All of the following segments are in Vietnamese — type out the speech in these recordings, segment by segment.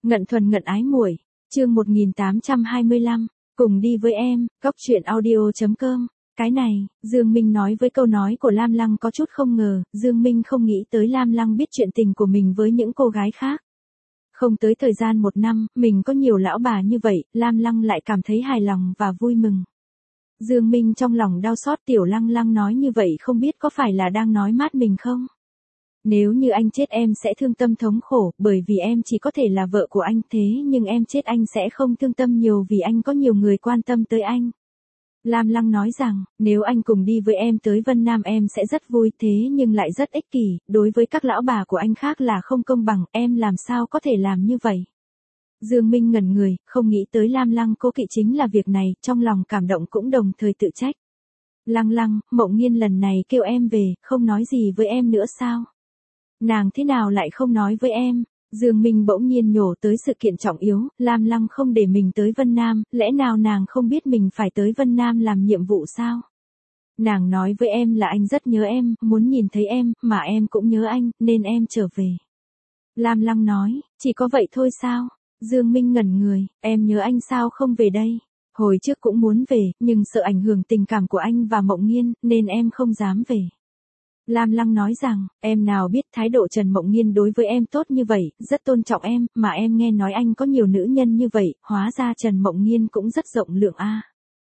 Ngận thuần ngận ái muội, chương 1825, cùng đi với em, góc truyện audio.com. Cái này, Dương Minh nói với câu nói của Lam Lăng có chút không ngờ, Dương Minh không nghĩ tới Lam Lăng biết chuyện tình của mình với những cô gái khác. Không tới thời gian 1 năm, mình có nhiều lão bà như vậy, Lam Lăng lại cảm thấy hài lòng và vui mừng. Dương Minh trong lòng đau xót, tiểu Lăng Lăng nói như vậy không biết có phải là đang nói mát mình không? Nếu như anh chết em sẽ thương tâm thống khổ, bởi vì em chỉ có thể là vợ của anh, thế nhưng em chết anh sẽ không thương tâm nhiều vì anh có nhiều người quan tâm tới anh. Lam Lăng nói rằng, nếu anh cùng đi với em tới Vân Nam em sẽ rất vui, thế nhưng lại rất ích kỷ, đối với các lão bà của anh khác là không công bằng, em làm sao có thể làm như vậy? Dương Minh ngẩn người, không nghĩ tới Lam Lăng cố kỵ chính là việc này, trong lòng cảm động cũng đồng thời tự trách. Lăng Lăng, Mộng Nghiên lần này kêu em về, không nói gì với em nữa sao? Nàng thế nào lại không nói với em? Dương Minh bỗng nhiên nhổ tới sự kiện trọng yếu, Lam Lăng không để mình tới Vân Nam, lẽ nào nàng không biết mình phải tới Vân Nam làm nhiệm vụ sao? Nàng nói với em là anh rất nhớ em, muốn nhìn thấy em, mà em cũng nhớ anh, nên em trở về. Lam Lăng nói, chỉ có vậy thôi sao? Dương Minh ngẩn người, em nhớ anh sao không về đây? Hồi trước cũng muốn về, nhưng sợ ảnh hưởng tình cảm của anh và Mộng Nghiên, nên em không dám về. Lam Lăng nói rằng, em nào biết thái độ Trần Mộng Nghiên đối với em tốt như vậy, rất tôn trọng em, mà em nghe nói anh có nhiều nữ nhân như vậy, hóa ra Trần Mộng Nghiên cũng rất rộng lượng a.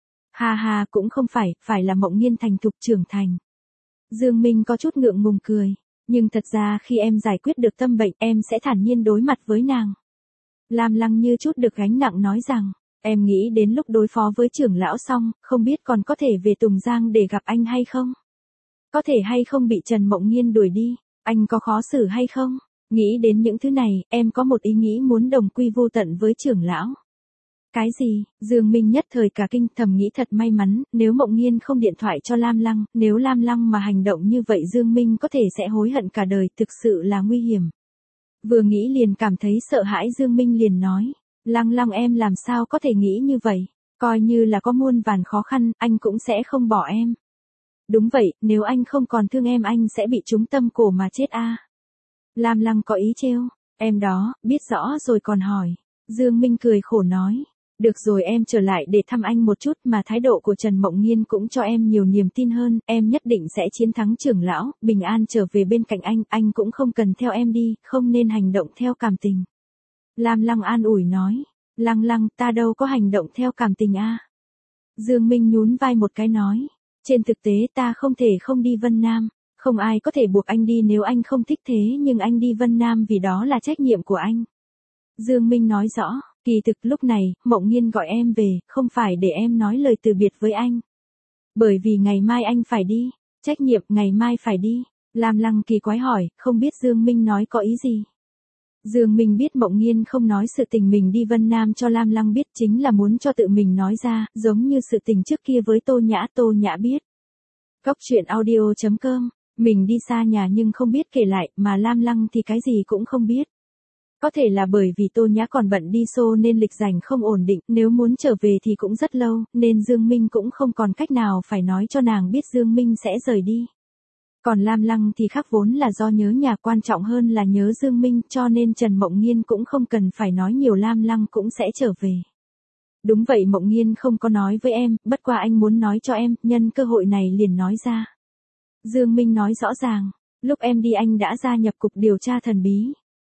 Ha ha, cũng không phải, phải là Mộng Nghiên thành thục trưởng thành. Dương Minh có chút ngượng ngùng cười, nhưng thật ra khi em giải quyết được tâm bệnh, em sẽ thản nhiên đối mặt với nàng. Lam Lăng như chút được gánh nặng nói rằng, em nghĩ đến lúc đối phó với trưởng lão xong, không biết còn có thể về Tùng Giang để gặp anh hay không? Có thể hay không bị Trần Mộng Nghiên đuổi đi, anh có khó xử hay không? Nghĩ đến những thứ này, em có một ý nghĩ muốn đồng quy vô tận với trưởng lão. Cái gì? Dương Minh nhất thời cả kinh, thầm nghĩ thật may mắn, nếu Mộng Nghiên không điện thoại cho Lam Lăng, nếu Lam Lăng mà hành động như vậy Dương Minh có thể sẽ hối hận cả đời, thực sự là nguy hiểm. Vừa nghĩ liền cảm thấy sợ hãi, Dương Minh liền nói, Lăng Lăng em làm sao có thể nghĩ như vậy, coi như là có muôn vàn khó khăn, anh cũng sẽ không bỏ em. Đúng vậy, nếu anh không còn thương em anh sẽ bị trúng tâm cổ mà chết a. Lam Lăng có ý trêu, em đó, biết rõ rồi còn hỏi. Dương Minh cười khổ nói, được rồi em trở lại để thăm anh một chút, mà thái độ của Trần Mộng Nghiên cũng cho em nhiều niềm tin hơn, em nhất định sẽ chiến thắng trưởng lão, bình an trở về bên cạnh anh cũng không cần theo em đi, không nên hành động theo cảm tình. Lam Lăng an ủi nói, Lăng Lăng ta đâu có hành động theo cảm tình a. Dương Minh nhún vai một cái nói, trên thực tế ta không thể không đi Vân Nam, không ai có thể buộc anh đi nếu anh không thích, thế nhưng anh đi Vân Nam vì đó là trách nhiệm của anh. Dương Minh nói rõ, kỳ thực lúc này, Mộng Nghiên gọi em về, không phải để em nói lời từ biệt với anh. Bởi vì ngày mai anh phải đi, trách nhiệm ngày mai phải đi. Lam Lăng kỳ quái hỏi, không biết Dương Minh nói có ý gì. Dương Minh biết Mộng Nghiên không nói sự tình mình đi Vân Nam cho Lam Lăng biết chính là muốn cho tự mình nói ra, giống như sự tình trước kia với Tô Nhã biết. Góc truyện audio.com, mình đi xa nhà nhưng không biết kể lại, mà Lam Lăng thì cái gì cũng không biết. Có thể là bởi vì Tô Nhã còn bận đi show nên lịch rảnh không ổn định, nếu muốn trở về thì cũng rất lâu, nên Dương Minh cũng không còn cách nào phải nói cho nàng biết Dương Minh sẽ rời đi. Còn Lam Lăng thì khác, vốn là do nhớ nhà quan trọng hơn là nhớ Dương Minh, cho nên Trần Mộng Nghiên cũng không cần phải nói nhiều, Lam Lăng cũng sẽ trở về. Đúng vậy, Mộng Nghiên không có nói với em, bất qua anh muốn nói cho em, nhân cơ hội này liền nói ra. Dương Minh nói rõ ràng, lúc em đi anh đã gia nhập cục điều tra thần bí.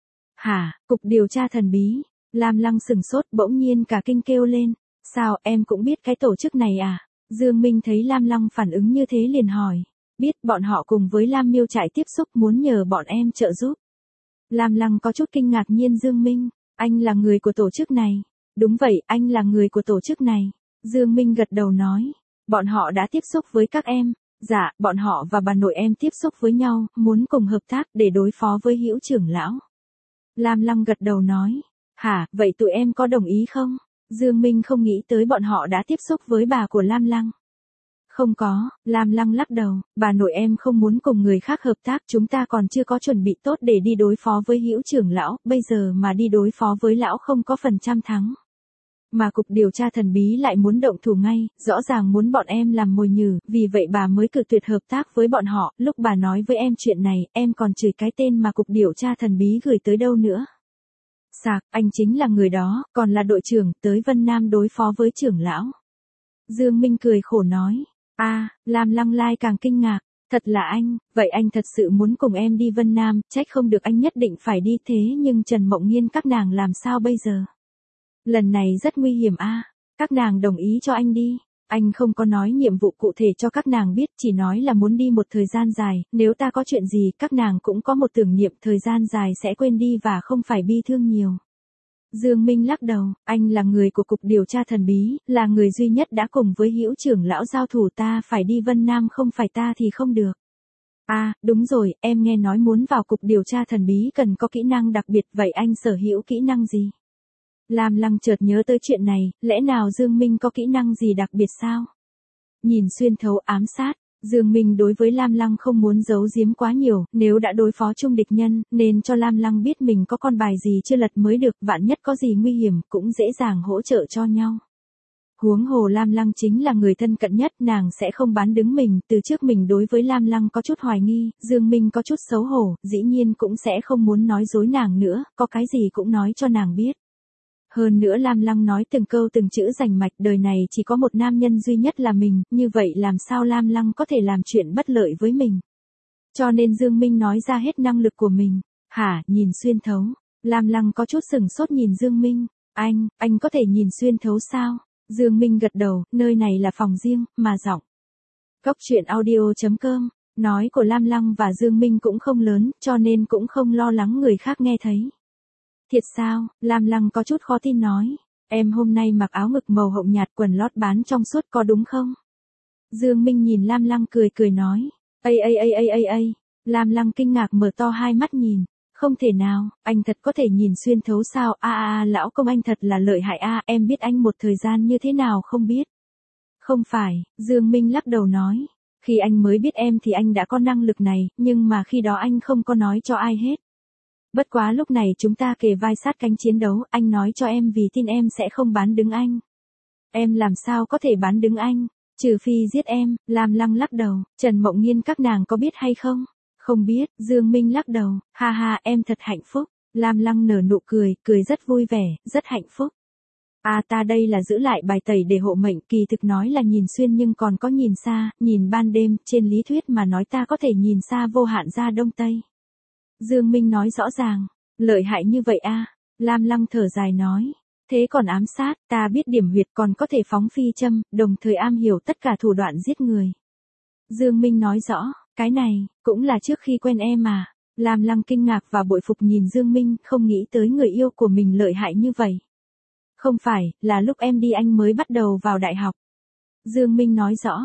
Hả, cục điều tra thần bí? Lam Lăng sừng sốt, bỗng nhiên cả kinh kêu lên, sao em cũng biết cái tổ chức này à? Dương Minh thấy Lam Lăng phản ứng như thế liền hỏi, biết, bọn họ cùng với Lam Miêu Trại tiếp xúc, muốn nhờ bọn em trợ giúp. Lam Lăng có chút kinh ngạc nhiên, Dương Minh, anh là người của tổ chức này. Đúng vậy, anh là người của tổ chức này. Dương Minh gật đầu nói, bọn họ đã tiếp xúc với các em. Dạ, bọn họ và bà nội em tiếp xúc với nhau, muốn cùng hợp tác để đối phó với Hữu trưởng lão. Lam Lăng gật đầu nói, hả, vậy tụi em có đồng ý không? Dương Minh không nghĩ tới bọn họ đã tiếp xúc với bà của Lam Lăng. Không có, Lam Lăng lắc đầu, bà nội em không muốn cùng người khác hợp tác, chúng ta còn chưa có chuẩn bị tốt để đi đối phó với Hữu trưởng lão, bây giờ mà đi đối phó với lão không có phần trăm thắng. Mà cục điều tra thần bí lại muốn động thủ ngay, rõ ràng muốn bọn em làm mồi nhử, vì vậy bà mới cự tuyệt hợp tác với bọn họ, lúc bà nói với em chuyện này, em còn chửi cái tên mà cục điều tra thần bí gửi tới đâu nữa. Sạc, anh chính là người đó, còn là đội trưởng, tới Vân Nam đối phó với trưởng lão. Dương Minh cười khổ nói. Lam Lăng Lai càng kinh ngạc. Thật là anh, vậy anh thật sự muốn cùng em đi Vân Nam, trách không được anh nhất định phải đi thế nhưng Trần Mộng Nghiên các nàng làm sao bây giờ? Lần này rất nguy hiểm các nàng đồng ý cho anh đi. Anh không có nói nhiệm vụ cụ thể cho các nàng biết, chỉ nói là muốn đi một thời gian dài, nếu ta có chuyện gì các nàng cũng có một tưởng niệm thời gian dài sẽ quên đi và không phải bi thương nhiều. Dương Minh lắc đầu, anh là người của cục điều tra thần bí, là người duy nhất đã cùng với Hữu trưởng lão giao thủ, ta phải đi Vân Nam, không phải ta thì không được. Đúng rồi, em nghe nói muốn vào cục điều tra thần bí cần có kỹ năng đặc biệt, vậy anh sở hữu kỹ năng gì? Lam Lăng chợt nhớ tới chuyện này, lẽ nào Dương Minh có kỹ năng gì đặc biệt sao? Nhìn xuyên thấu ám sát, Dương Minh đối với Lam Lăng không muốn giấu giếm quá nhiều, nếu đã đối phó chung địch nhân, nên cho Lam Lăng biết mình có con bài gì chưa lật mới được, vạn nhất có gì nguy hiểm, cũng dễ dàng hỗ trợ cho nhau. Huống hồ Lam Lăng chính là người thân cận nhất, nàng sẽ không bán đứng mình, từ trước mình đối với Lam Lăng có chút hoài nghi, Dương Minh có chút xấu hổ, dĩ nhiên cũng sẽ không muốn nói dối nàng nữa, có cái gì cũng nói cho nàng biết. Hơn nữa Lam Lăng nói từng câu từng chữ rành mạch, đời này chỉ có một nam nhân duy nhất là mình, như vậy làm sao Lam Lăng có thể làm chuyện bất lợi với mình. Cho nên Dương Minh nói ra hết năng lực của mình. Nhìn xuyên thấu. Lam Lăng có chút sừng sốt nhìn Dương Minh. Anh có thể nhìn xuyên thấu sao? Dương Minh gật đầu, nơi này là phòng riêng, mà giọng. Cốc truyện audio.com. Nói của Lam Lăng và Dương Minh cũng không lớn, cho nên cũng không lo lắng người khác nghe thấy. Thiệt sao? Lam Lăng có chút khó tin nói. Em hôm nay mặc áo ngực màu hồng nhạt, quần lót bán trong suốt có đúng không? Dương Minh nhìn Lam Lăng cười nói. Lam Lăng kinh ngạc mở to hai mắt nhìn. Không thể nào, anh thật có thể nhìn xuyên thấu sao? Lão công anh thật là lợi hại em biết anh một thời gian như thế nào không biết? Không phải, Dương Minh lắc đầu nói. Khi anh mới biết em thì anh đã có năng lực này, nhưng mà khi đó anh không có nói cho ai hết. Bất quá lúc này chúng ta kề vai sát cánh chiến đấu, anh nói cho em vì tin em sẽ không bán đứng anh. Em làm sao có thể bán đứng anh, trừ phi giết em. Lam Lăng lắc đầu. Trần Mộng Nghiên các nàng có biết hay không? Không biết. Dương Minh lắc đầu. Em thật hạnh phúc. Lam Lăng nở nụ cười rất vui vẻ, rất hạnh phúc. Ta đây là giữ lại bài tẩy để hộ mệnh, kỳ thực nói là nhìn xuyên nhưng còn có nhìn xa, nhìn ban đêm, trên lý thuyết mà nói ta có thể nhìn xa vô hạn ra đông tây. Dương Minh nói rõ ràng, lợi hại như vậy Lam Lăng thở dài nói, thế còn ám sát, ta biết điểm huyệt, còn có thể phóng phi châm, đồng thời am hiểu tất cả thủ đoạn giết người. Dương Minh nói rõ, cái này, cũng là trước khi quen em mà. Lam Lăng kinh ngạc và bội phục nhìn Dương Minh, không nghĩ tới người yêu của mình lợi hại như vậy. Không phải, là lúc em đi anh mới bắt đầu vào đại học. Dương Minh nói rõ,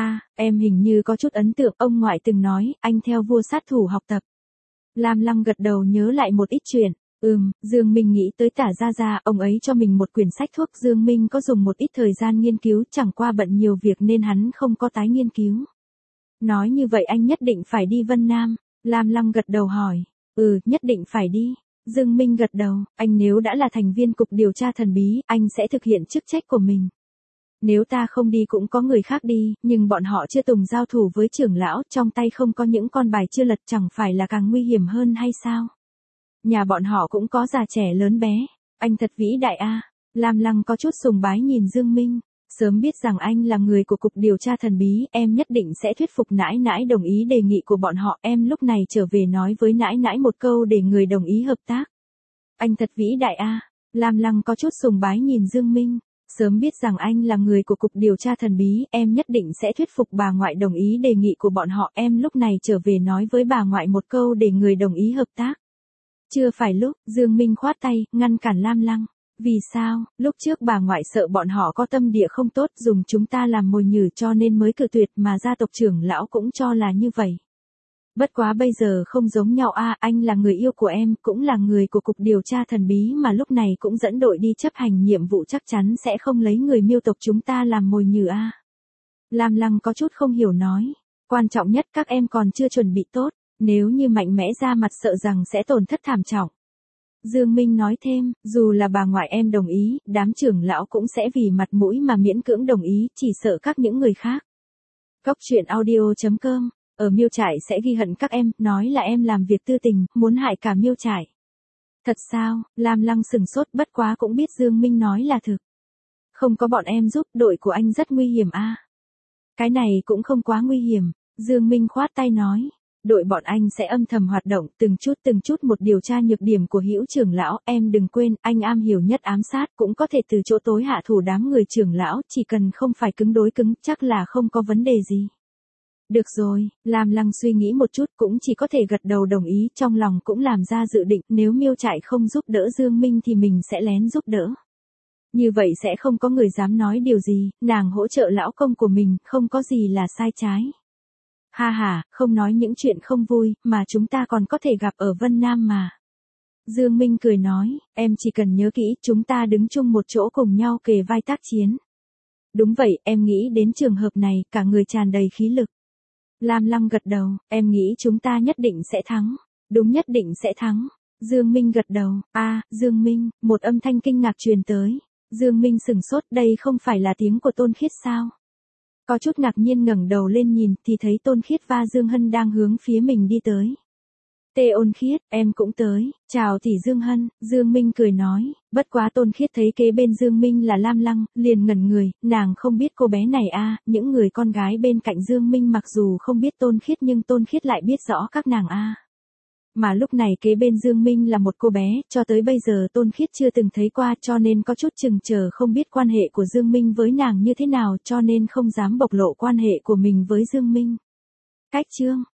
em hình như có chút ấn tượng, ông ngoại từng nói, anh theo vua sát thủ học tập. Lam Lăng gật đầu nhớ lại một ít chuyện. Dương Minh nghĩ tới Tả Gia Gia, ông ấy cho mình một quyển sách thuốc, Dương Minh có dùng một ít thời gian nghiên cứu, chẳng qua bận nhiều việc nên hắn không có tái nghiên cứu. Nói như vậy anh nhất định phải đi Vân Nam. Lam Lăng gật đầu hỏi. Nhất định phải đi. Dương Minh gật đầu, anh nếu đã là thành viên cục điều tra thần bí, anh sẽ thực hiện chức trách của mình. Nếu ta không đi cũng có người khác đi, nhưng bọn họ chưa từng giao thủ với trưởng lão, trong tay không có những con bài chưa lật, chẳng phải là càng nguy hiểm hơn hay sao? Nhà bọn họ cũng có già trẻ lớn bé, anh thật vĩ đại Lam Lăng có chút sùng bái nhìn Dương Minh, sớm biết rằng anh là người của cục điều tra thần bí, em nhất định sẽ thuyết phục nãi nãi đồng ý đề nghị của bọn họ, em lúc này trở về nói với nãi nãi một câu để người đồng ý hợp tác. Anh thật vĩ đại Lam Lăng có chút sùng bái nhìn Dương Minh. Sớm biết rằng anh là người của cục điều tra thần bí, em nhất định sẽ thuyết phục bà ngoại đồng ý đề nghị của bọn họ, em lúc này trở về nói với bà ngoại một câu để người đồng ý hợp tác. Chưa phải lúc, Dương Minh khoát tay, ngăn cản Lam Lăng. Vì sao, lúc trước bà ngoại sợ bọn họ có tâm địa không tốt, dùng chúng ta làm mồi nhử cho nên mới cự tuyệt, mà gia tộc trưởng lão cũng cho là như vậy. Bất quá bây giờ không giống nhau anh là người yêu của em, cũng là người của cục điều tra thần bí mà lúc này cũng dẫn đội đi chấp hành nhiệm vụ, chắc chắn sẽ không lấy người Miêu tộc chúng ta làm mồi nhử Lam Lăng có chút không hiểu nói. Quan trọng nhất các em còn chưa chuẩn bị tốt, nếu như mạnh mẽ ra mặt sợ rằng sẽ tổn thất thảm trọng. Dương Minh nói thêm, dù là bà ngoại em đồng ý, đám trưởng lão cũng sẽ vì mặt mũi mà miễn cưỡng đồng ý, chỉ sợ các những người khác. Cốc truyện audio.com. Ở Miêu Trại sẽ ghi hận các em, nói là em làm việc tư tình, muốn hại cả Miêu Trại. Thật sao? Lam Lăng sừng sốt, bất quá cũng biết Dương Minh nói là thực. Không có bọn em giúp, đội của anh rất nguy hiểm a. Cái này cũng không quá nguy hiểm, Dương Minh khoát tay nói. Đội bọn anh sẽ âm thầm hoạt động, từng chút một điều tra nhược điểm của Hữu trưởng lão, em đừng quên, anh am hiểu nhất ám sát, cũng có thể từ chỗ tối hạ thủ đám người trưởng lão, chỉ cần không phải cứng đối cứng, chắc là không có vấn đề gì. Được rồi, Lam Lăng suy nghĩ một chút cũng chỉ có thể gật đầu đồng ý, trong lòng cũng làm ra dự định, nếu Miêu Trại không giúp đỡ Dương Minh thì mình sẽ lén giúp đỡ. Như vậy sẽ không có người dám nói điều gì, nàng hỗ trợ lão công của mình, không có gì là sai trái. Ha ha, không nói những chuyện không vui, mà chúng ta còn có thể gặp ở Vân Nam mà. Dương Minh cười nói, em chỉ cần nhớ kỹ, chúng ta đứng chung một chỗ cùng nhau kề vai tác chiến. Đúng vậy, em nghĩ đến trường hợp này, cả người tràn đầy khí lực. Lam Lăng gật đầu, em nghĩ chúng ta nhất định sẽ thắng. Đúng, nhất định sẽ thắng. Dương Minh gật đầu, Dương Minh, một âm thanh kinh ngạc truyền tới. Dương Minh sừng sốt, đây không phải là tiếng của Tôn Khiết sao? Có chút ngạc nhiên ngẩng đầu lên nhìn thì thấy Tôn Khiết và Dương Hân đang hướng phía mình đi tới. Tê Ôn Khiết, em cũng tới, chào tỷ Dương Hân, Dương Minh cười nói, bất quá Tôn Khiết thấy kế bên Dương Minh là Lam Lăng, liền ngẩn người, nàng không biết cô bé này những người con gái bên cạnh Dương Minh mặc dù không biết Tôn Khiết nhưng Tôn Khiết lại biết rõ các nàng Mà lúc này kế bên Dương Minh là một cô bé, cho tới bây giờ Tôn Khiết chưa từng thấy qua cho nên có chút chừng chờ không biết quan hệ của Dương Minh với nàng như thế nào cho nên không dám bộc lộ quan hệ của mình với Dương Minh. Cách chương